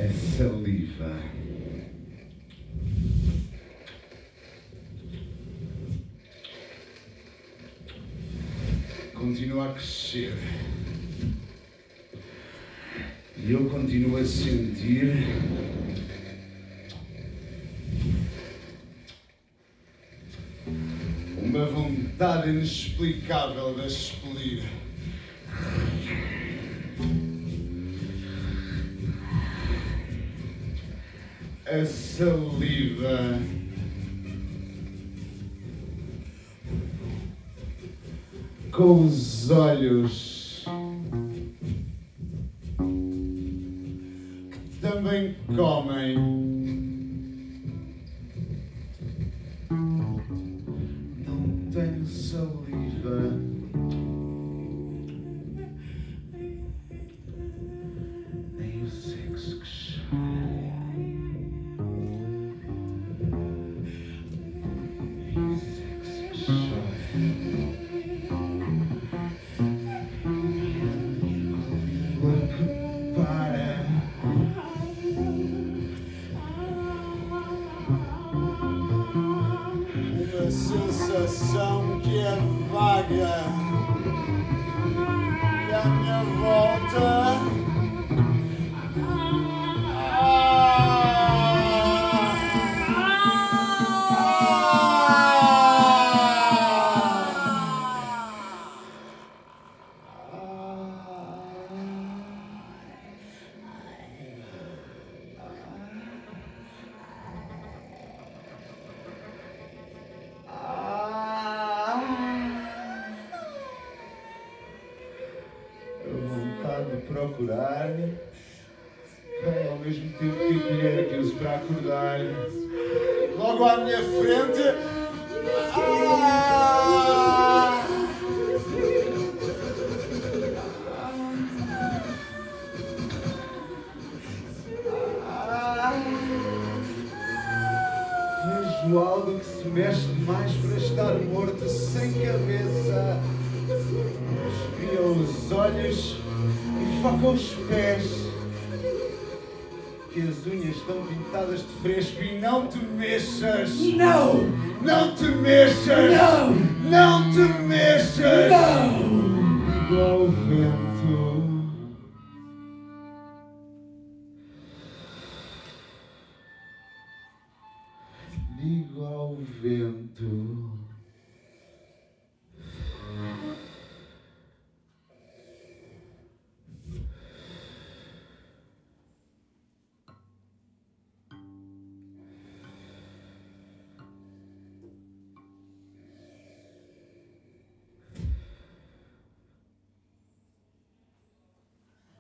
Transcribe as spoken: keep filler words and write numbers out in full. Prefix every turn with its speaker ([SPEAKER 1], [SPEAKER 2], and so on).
[SPEAKER 1] é saliva. Continua a crescer. E eu continuo a sentir uma vontade inexplicável de expelir. A saliva com os olhos que também comem. Não tenho saliva. Nem o sexo que chora. Nem o sexo que chora. Uma sensação que é vaga e à minha volta de procurar, bem, ao mesmo tempo que a colher que uso para acordar, logo à minha frente. Ah! Ah! Vejo algo que se mexe demais para estar morto, sem cabeça. Desvia os olhos e foca os pés, que as unhas estão pintadas de fresco. E não te mexas!
[SPEAKER 2] Não!
[SPEAKER 1] Não te mexas!
[SPEAKER 2] Não!
[SPEAKER 1] Não te mexas!
[SPEAKER 2] Não!
[SPEAKER 1] Igual o vento. Digo ao vento.